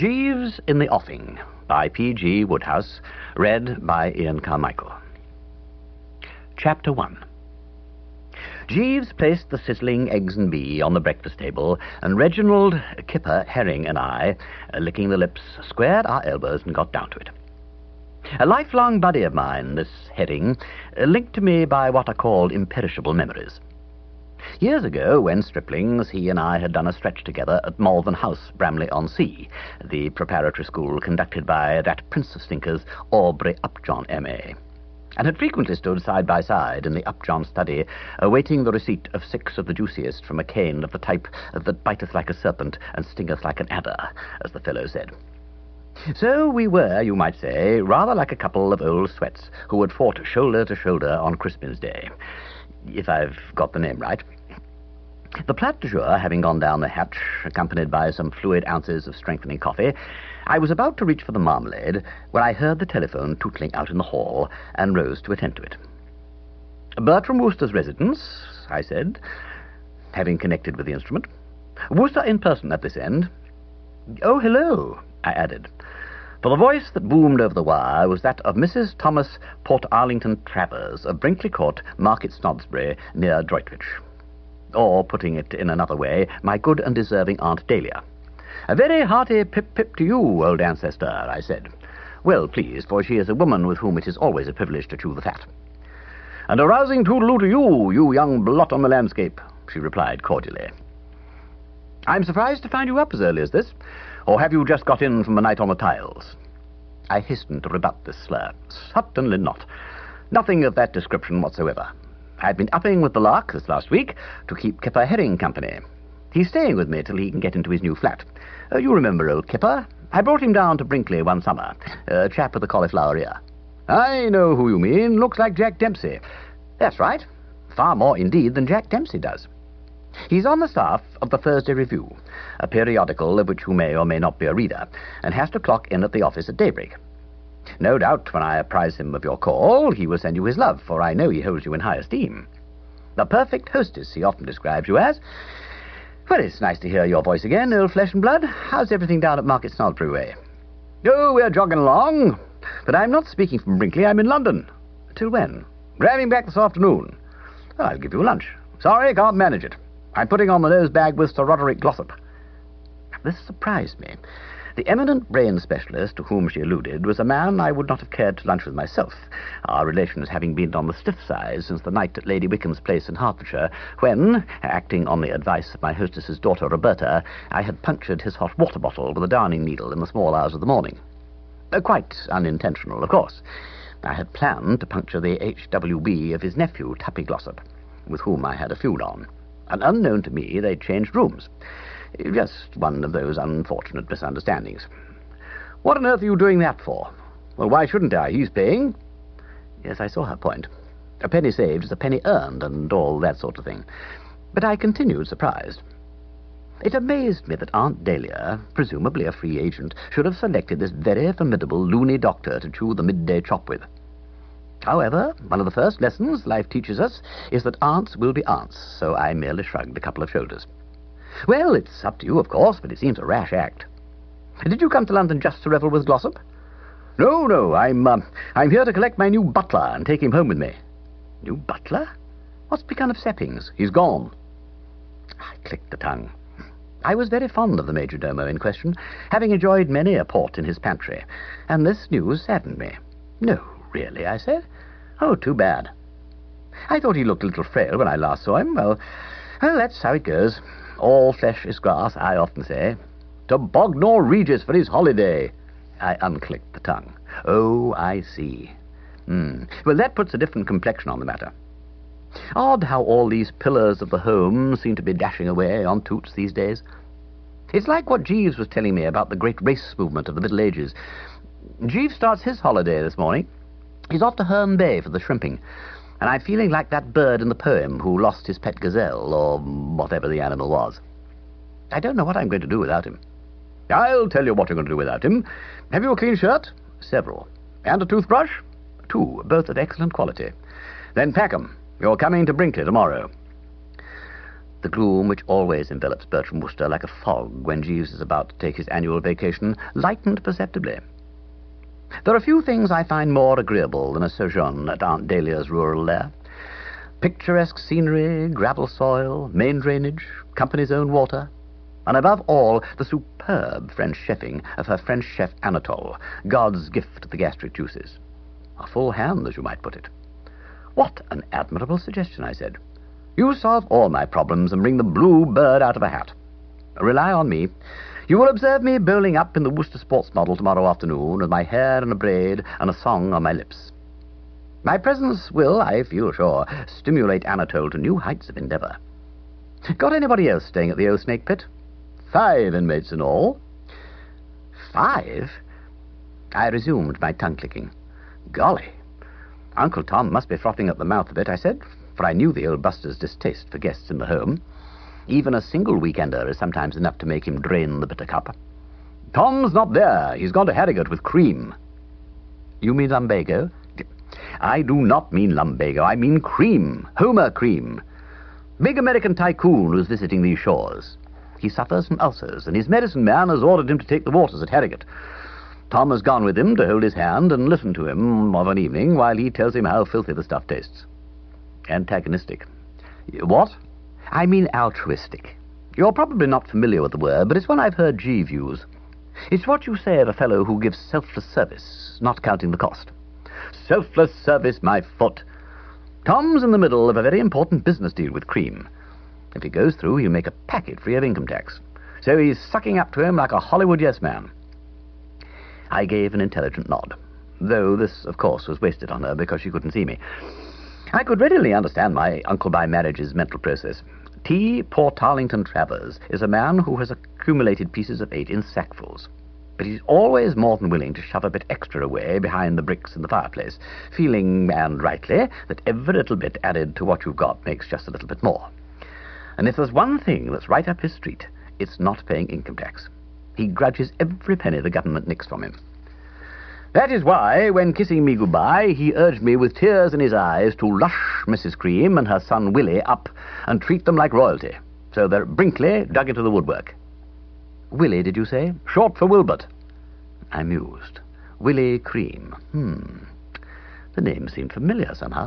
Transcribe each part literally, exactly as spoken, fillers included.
Jeeves in the Offing by P G Woodhouse, read by Ian Carmichael. Chapter one. Jeeves placed the sizzling eggs and bee on the breakfast table, and Reginald, Kipper, Herring, and I, uh, licking the lips, squared our elbows and got down to it. A lifelong buddy of mine, this Herring, uh, linked to me by what are called imperishable memories. Years ago, when striplings, he and I had done a stretch together at Malvern House, Bramley-on-Sea, the preparatory school conducted by that prince of stinkers, Aubrey Upjohn, M A, and had frequently stood side by side in the Upjohn study, awaiting the receipt of six of the juiciest from a cane of the type that biteth like a serpent and stingeth like an adder, as the fellow said. So we were, you might say, rather like a couple of old sweats who had fought shoulder to shoulder on Crispin's Day, if I've got the name right. The plat du jour having gone down the hatch, accompanied by some fluid ounces of strengthening coffee, I was about to reach for the marmalade when I heard the telephone tootling out in the hall and rose to attend to it. "Bertram Wooster's residence," I said, having connected with the instrument. "Wooster in person at this end." "Oh, hello," I added, for the voice that boomed over the wire was that of Missus Thomas Portarlington Travers of Brinkley Court, Market Snodsbury, near Droitwich. Or, putting it in another way, my good and deserving Aunt Dahlia. "A very hearty pip-pip to you, old ancestor," I said, well pleased, for she is a woman with whom it is always a privilege to chew the fat. "And a rousing toodle-oo to you, you young blot on the landscape," she replied cordially. "I'm surprised to find you up as early as this. Or have you just got in from a night on the tiles?" I hastened to rebut this slur. Certainly not. Nothing of that description whatsoever. I've been upping with the lark this last week to keep Kipper Herring company. He's staying with me till he can get into his new flat. Uh, you remember old Kipper? I brought him down to Brinkley one summer. A chap with a cauliflower ear. "I know who you mean. Looks like Jack Dempsey." "That's right. Far more, indeed, than Jack Dempsey does. He's on the staff of the Thursday Review, a periodical of which you may or may not be a reader, and has to clock in at the office at daybreak. No doubt when I apprise him of your call, he will send you his love, for I know he holds you in high esteem. The perfect hostess, he often describes you as. Well, it's nice to hear your voice again, old flesh and blood. How's everything down at Market Snodsbury way?" "Oh, we're jogging along. But I'm not speaking from Brinkley, I'm in London." "Till when?" "Driving back this afternoon." "Oh, I'll give you lunch." "Sorry, can't manage it. I'm putting on the nose bag with Sir Roderick Glossop." This surprised me. The eminent brain specialist to whom she alluded was a man I would not have cared to lunch with myself, our relations having been on the stiff side since the night at Lady Wickham's place in Hertfordshire, when, acting on the advice of my hostess's daughter Roberta, I had punctured his hot water bottle with a darning needle in the small hours of the morning. Uh, quite unintentional, of course. I had planned to puncture the H W B of his nephew, Tuppy Glossop, with whom I had a feud on, and unknown to me they'd changed rooms. Just one of those unfortunate misunderstandings. "What on earth are you doing that for?" "Well, why shouldn't I? He's paying." Yes, I saw her point. A penny saved is a penny earned, and all that sort of thing. But I continued surprised. It amazed me that Aunt Dahlia, presumably a free agent, should have selected this very formidable loony doctor to chew the midday chop with. However, one of the first lessons life teaches us is that aunts will be aunts, so I merely shrugged a couple of shoulders. "Well, it's up to you, of course, but it seems a rash act. Did you come to London just to revel with Glossop?" "No, no, I'm, uh, I'm here to collect my new butler and take him home with me." "New butler? What's become of Seppings? He's gone." I clicked the tongue. I was very fond of the majordomo in question, having enjoyed many a port in his pantry, and this news saddened me. "No, really," I said. "Oh, too bad. I thought he looked a little frail when I last saw him. Well, well, that's how it goes. All flesh is grass, I often say." "To Bognor Regis for his holiday." I unclicked the tongue. "Oh, I see. Hmm. Well, that puts a different complexion on the matter. Odd how all these pillars of the home seem to be dashing away on toots these days. It's like what Jeeves was telling me about the great race movement of the Middle Ages. Jeeves starts his holiday this morning. He's off to Herne Bay for the shrimping, and I'm feeling like that bird in the poem who lost his pet gazelle, or whatever the animal was. I don't know what I'm going to do without him." "I'll tell you what you're going to do without him. Have you a clean shirt?" "Several." "And a toothbrush?" "Two, both of excellent quality." "Then pack 'em. You're coming to Brinkley tomorrow." The gloom which always envelops Bertram Wooster like a fog when Jeeves is about to take his annual vacation lightened perceptibly. There are few things I find more agreeable than a sojourn at Aunt Dahlia's rural lair. Picturesque scenery, gravel soil, main drainage, company's own water, and above all, the superb French chefing of her French chef Anatole, God's gift to the gastric juices. A full hand, as you might put it. What an admirable suggestion, I said. You solve all my problems and bring the blue bird out of a hat. Rely on me. You will observe me bowling up in the Worcester Sports Model tomorrow afternoon with my hair in a braid and a song on my lips. My presence will, I feel sure, stimulate Anatole to new heights of endeavour. Got anybody else staying at the old Snake Pit? Five inmates in all. Five? I resumed my tongue-clicking. Golly, Uncle Tom must be frothing at the mouth a bit, I said, for I knew the old buster's distaste for guests in the home. Even a single weekender is sometimes enough to make him drain the bitter cup. Tom's not there. He's gone to Harrogate with cream. You mean lumbago? I do not mean lumbago. I mean cream. Homer cream. Big American tycoon who's visiting these shores. He suffers from ulcers, and his medicine man has ordered him to take the waters at Harrogate. Tom has gone with him to hold his hand and listen to him of an evening while he tells him how filthy the stuff tastes. Antagonistic. What? I mean altruistic. You're probably not familiar with the word, but it's one I've heard Jeeves use. It's what you say of a fellow who gives selfless service, not counting the cost. Selfless service, my foot. Tom's in the middle of a very important business deal with Cream. If he goes through, he'll make a packet free of income tax. So he's sucking up to him like a Hollywood yes-man. I gave an intelligent nod, though this, of course, was wasted on her because she couldn't see me. I could readily understand my uncle-by-marriage's mental process. T. Portarlington Travers is a man who has accumulated pieces of eight in sackfuls, but he's always more than willing to shove a bit extra away behind the bricks in the fireplace, feeling, and rightly, that every little bit added to what you've got makes just a little bit more. And if there's one thing that's right up his street, it's not paying income tax. He grudges every penny the government nicks from him. That is why, when kissing me goodbye, he urged me with tears in his eyes to lush Missus Cream and her son Willie up and treat them like royalty, so that Brinkley dug into the woodwork. Willie, did you say? Short for Wilbert. I mused. Willie Cream. Hmm. The name seemed familiar somehow.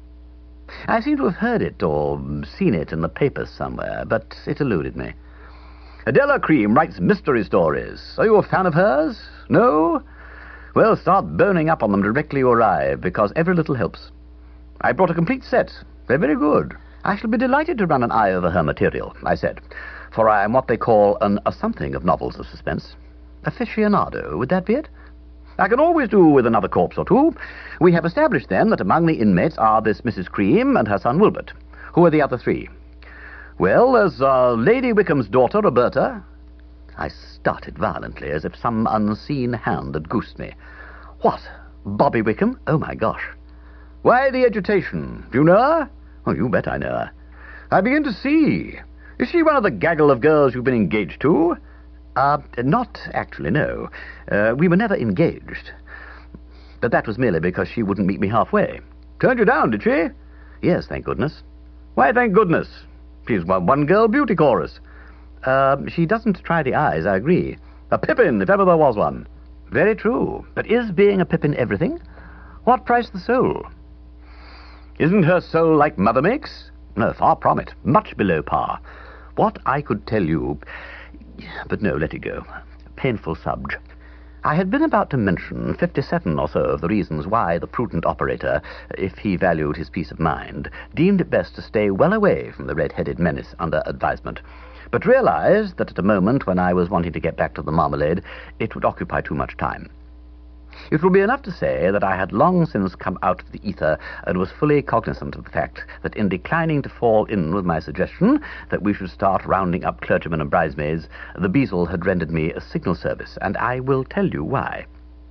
I seem to have heard it or seen it in the papers somewhere, but it eluded me. Adela Cream writes mystery stories. Are you a fan of hers? No? Well, start boning up on them directly you arrive, because every little helps. I brought a complete set. They're very good. I shall be delighted to run an eye over her material, I said, for I am what they call an a-something of novels of suspense. Aficionado, would that be it? I can always do with another corpse or two. We have established, then, that among the inmates are this Missus Cream and her son Wilbert. Who are the other three? Well, there's uh, Lady Wickham's daughter, Roberta. I started violently, as if some unseen hand had goosed me. What? Bobby Wickham? Oh, my gosh. Why the agitation? Do you know her? Oh, you bet I know her. I begin to see. Is she one of the gaggle of girls you've been engaged to? Uh, not actually, no. Uh, we were never engaged. But that was merely because she wouldn't meet me halfway. Turned you down, did she? Yes, thank goodness. Why, thank goodness? She's one one-girl beauty chorus. Uh, she doesn't try the eyes, I agree. A Pippin, if ever there was one. Very true. But is being a Pippin everything? What price the soul? Isn't her soul like Mother Makes? No, far from it. Much below par. What I could tell you... But no, let it go. Painful subj. I had been about to mention fifty-seven or so of the reasons why the prudent operator, if he valued his peace of mind, deemed it best to stay well away from the red-headed menace under advisement, but realized that at a moment when I was wanting to get back to the marmalade, it would occupy too much time. It will be enough to say that I had long since come out of the ether and was fully cognizant of the fact that in declining to fall in with my suggestion that we should start rounding up clergymen and bridesmaids, the Beazle had rendered me a signal service, and I will tell you why.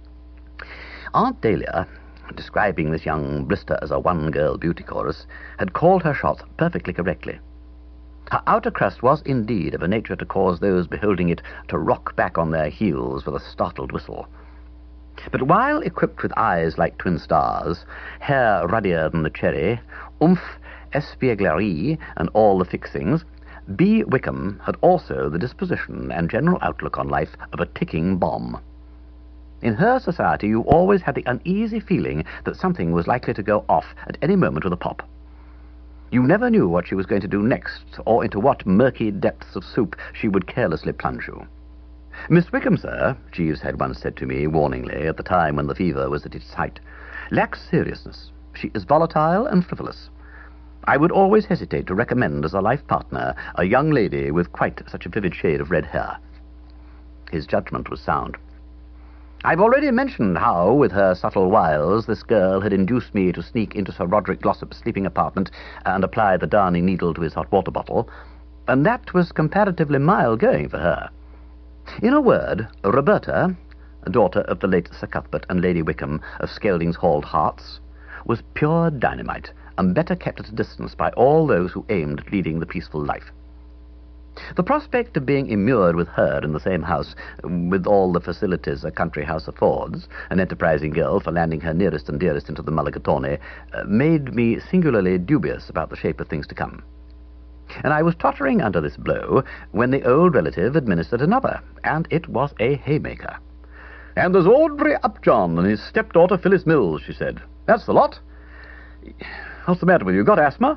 Aunt Dahlia, describing this young blister as a one-girl beauty chorus, had called her shots perfectly correctly. Her outer crust was indeed of a nature to cause those beholding it to rock back on their heels with a startled whistle. But while equipped with eyes like twin stars, hair ruddier than the cherry, oomph, espièglerie, and all the fixings, B. Wickham had also the disposition and general outlook on life of a ticking bomb. In her society you always had the uneasy feeling that something was likely to go off at any moment with a pop. You never knew what she was going to do next, or into what murky depths of soup she would carelessly plunge you. "Miss Wickham, sir," Jeeves had once said to me warningly at the time when the fever was at its height, "lacks seriousness. She is volatile and frivolous. I would always hesitate to recommend as a life partner a young lady with quite such a vivid shade of red hair." His judgment was sound. I've already mentioned how, with her subtle wiles, this girl had induced me to sneak into Sir Roderick Glossop's sleeping apartment and apply the darning needle to his hot water bottle, and that was comparatively mild going for her. In a word, Roberta, daughter of the late Sir Cuthbert and Lady Wickham of Skelding's Halled Hearts, was pure dynamite, and better kept at a distance by all those who aimed at leading the peaceful life. The prospect of being immured with her in the same house, with all the facilities a country house affords, an enterprising girl for landing her nearest and dearest into the Mulligatawny, uh, made me singularly dubious about the shape of things to come. And I was tottering under this blow when the old relative administered another, and it was a haymaker. "And there's Aubrey Upjohn and his stepdaughter Phyllis Mills," she said. "That's the lot. What's the matter with you? Got asthma?"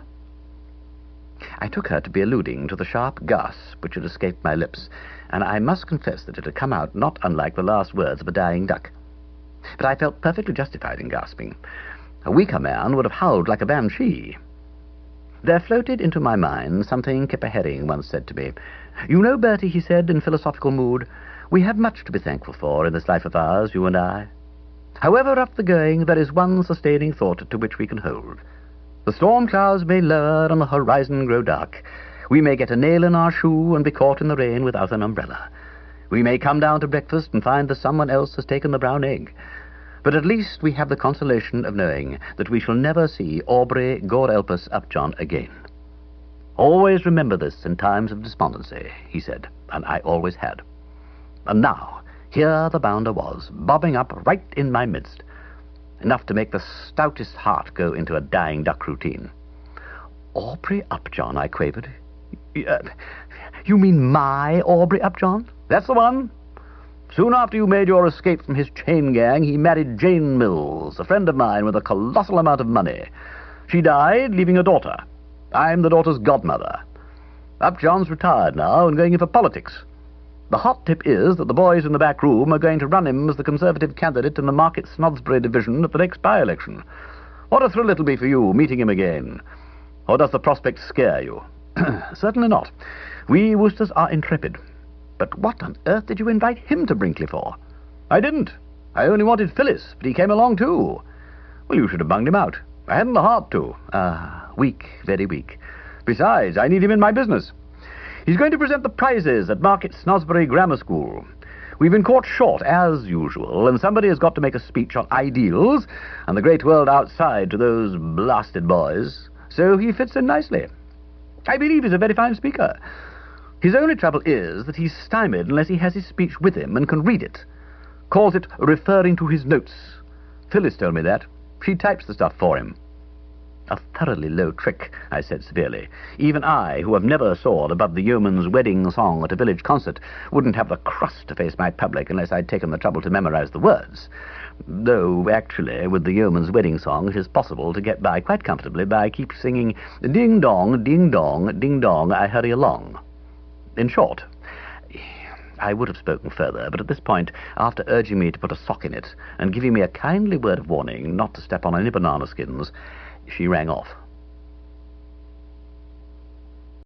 I took her to be alluding to the sharp gasp which had escaped my lips, and I must confess that it had come out not unlike the last words of a dying duck. But I felt perfectly justified in gasping. A weaker man would have howled like a banshee. There floated into my mind something Kipper Herring once said to me. "You know, Bertie," he said in philosophical mood, "we have much to be thankful for in this life of ours, you and I. However rough the going, there is one sustaining thought to which we can hold. The storm clouds may lower and the horizon grow dark. We may get a nail in our shoe and be caught in the rain without an umbrella. We may come down to breakfast and find that someone else has taken the brown egg. But at least we have the consolation of knowing that we shall never see Aubrey Gore-Elpis Upjohn again. Always remember this in times of despondency," he said, and I always had. And now, here the bounder was, bobbing up right in my midst, enough to make the stoutest heart go into a dying duck routine. "Aubrey Upjohn," I quavered. Uh, "you mean my Aubrey Upjohn?" "That's the one. Soon after you made your escape from his chain gang, he married Jane Mills, a friend of mine with a colossal amount of money. She died, leaving a daughter. I'm the daughter's godmother. Upjohn's retired now and going in for politics. The hot tip is that the boys in the back room are going to run him as the Conservative candidate in the Market Snodsbury division at the next by-election. What a thrill it'll be for you, meeting him again. Or does the prospect scare you?" "Certainly not. We Woosters are intrepid. But what on earth did you invite him to Brinkley for?" "I didn't. I only wanted Phyllis, but he came along too." "Well, you should have bunged him out." "I hadn't the heart to." "Ah, weak, very weak." "Besides, I need him in my business. He's going to present the prizes at Market Snodsbury Grammar School. We've been caught short, as usual, and somebody has got to make a speech on ideals and the great world outside to those blasted boys, so he fits in nicely. I believe he's a very fine speaker. His only trouble is that he's stymied unless he has his speech with him and can read it. Calls it referring to his notes. Phyllis told me that. She types the stuff for him." "A thoroughly low trick," I said severely. "Even I, who have never soared above the yeoman's wedding song at a village concert, wouldn't have the crust to face my public unless I'd taken the trouble to memorize the words. Though, actually, with the yeoman's wedding song, it is possible to get by quite comfortably by keep singing ding-dong, ding-dong, ding-dong, I hurry along. In short..." I would have spoken further, but at this point, after urging me to put a sock in it and giving me a kindly word of warning not to step on any banana skins, she rang off.